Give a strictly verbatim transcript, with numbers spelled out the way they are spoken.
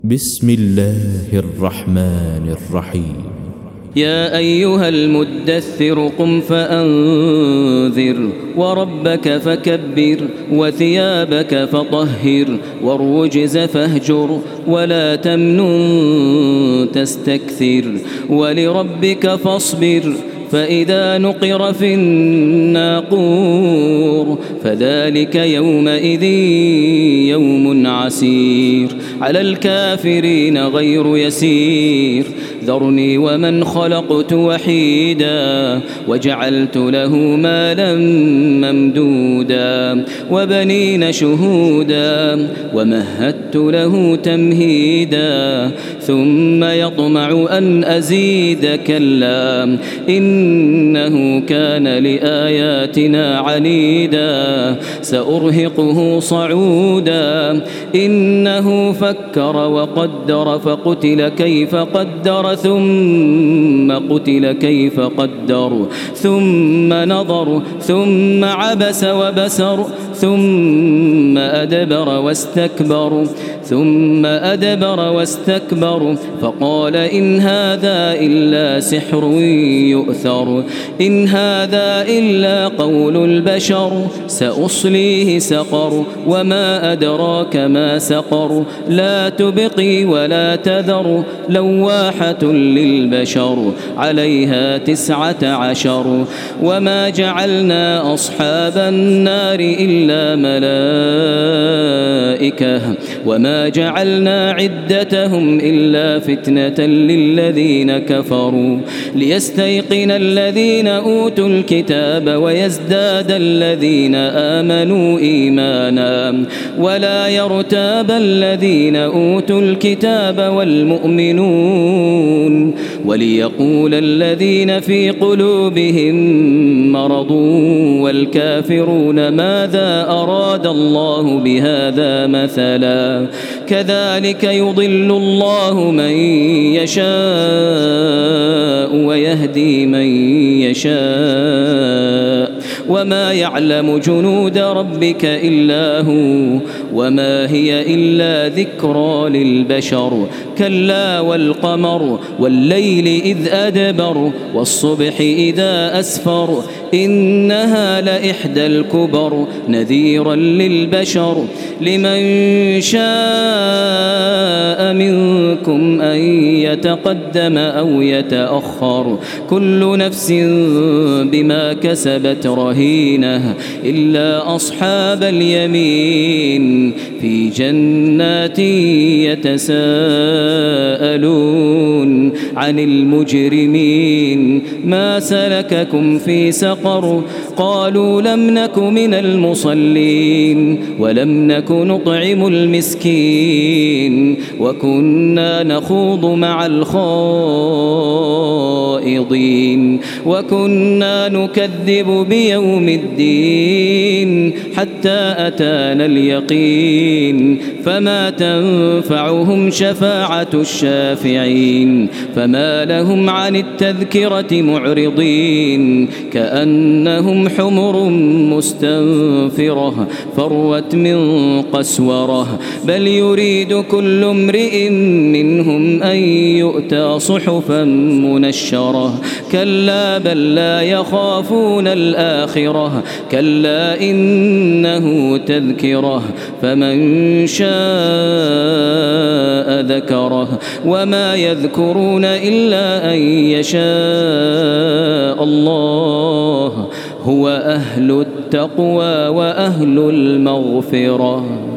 بسم الله الرحمن الرحيم. يا أيها المدثر قم فأنذر وربك فكبر وثيابك فطهر والرجز فاهجر ولا تمنن تستكثر ولربك فاصبر فإذا نقر في الناقور فذلك يومئذ يوم عسير على الكافرين غير يسير ذرني ومن خلقت وحيدا وجعلت له مالا ممدودا وبنين شهودا ومهدت له تمهيدا ثم يطمع أن أزيد كلا إنه كان لآياتنا عنيدا سأرهقه صعودا إنه فكر وقدر فقتل كيف قدر ثم قتل كيف قدر ثم نظر ثم عبس وبسر ثم أدبر واستكبر ثم أدبر واستكبر فقال إن هذا إلا سحر يؤثر إن هذا إلا قول البشر سأصليه سقر وما أدراك ما سقر لا تبقي ولا تذر لواحة للبشر عليها تسعة عشر وما جعلنا أصحاب النار إلا ملائكة وما جعلنا عدتهم إلا فتنة للذين كفروا ليستيقن الذين أوتوا الكتاب ويزداد الذين آمنوا إيمانا ولا يرتاب الذين أوتوا الكتاب والمؤمنون وليقول الذين في قلوبهم مرض والكافرون ماذا أراد الله بهذا مثلا كذلك يضل الله من يشاء ويهدي من يشاء وما يعلم جنود ربك إلا هو وما هي إلا ذكرى للبشر كلا والقمر والليل إذ أدبر والصبح إذا أسفر إنها لإحدى الكبر نذيرا للبشر لمن شاء منكم أن يتقدم أو يتأخر كل نفس بما كسبت رهينة إلا أصحاب اليمين في جنات يتساءلون عن المجرمين ما سلككم في سقر قالوا لم نك من المصلين ولم نك نطعم المسكين وكنا نخوض مع الخائضين وكنا نكذب بيوم الدين حتى أتانا اليقين فما تنفعهم شفاعة الشافعين فما لهم عن التذكرة معرضين كأنهم حمر مستنفرة فروت من قسورة بل يريد كل امرئ منهم أن يؤتى صحفا منشرة كلا بل لا يخافون الآخرة كلا إنه تذكرة فمن شاء ذكره وما يذكرون إلا أن يشاء الله هو أهل التقوى وأهل المغفرة.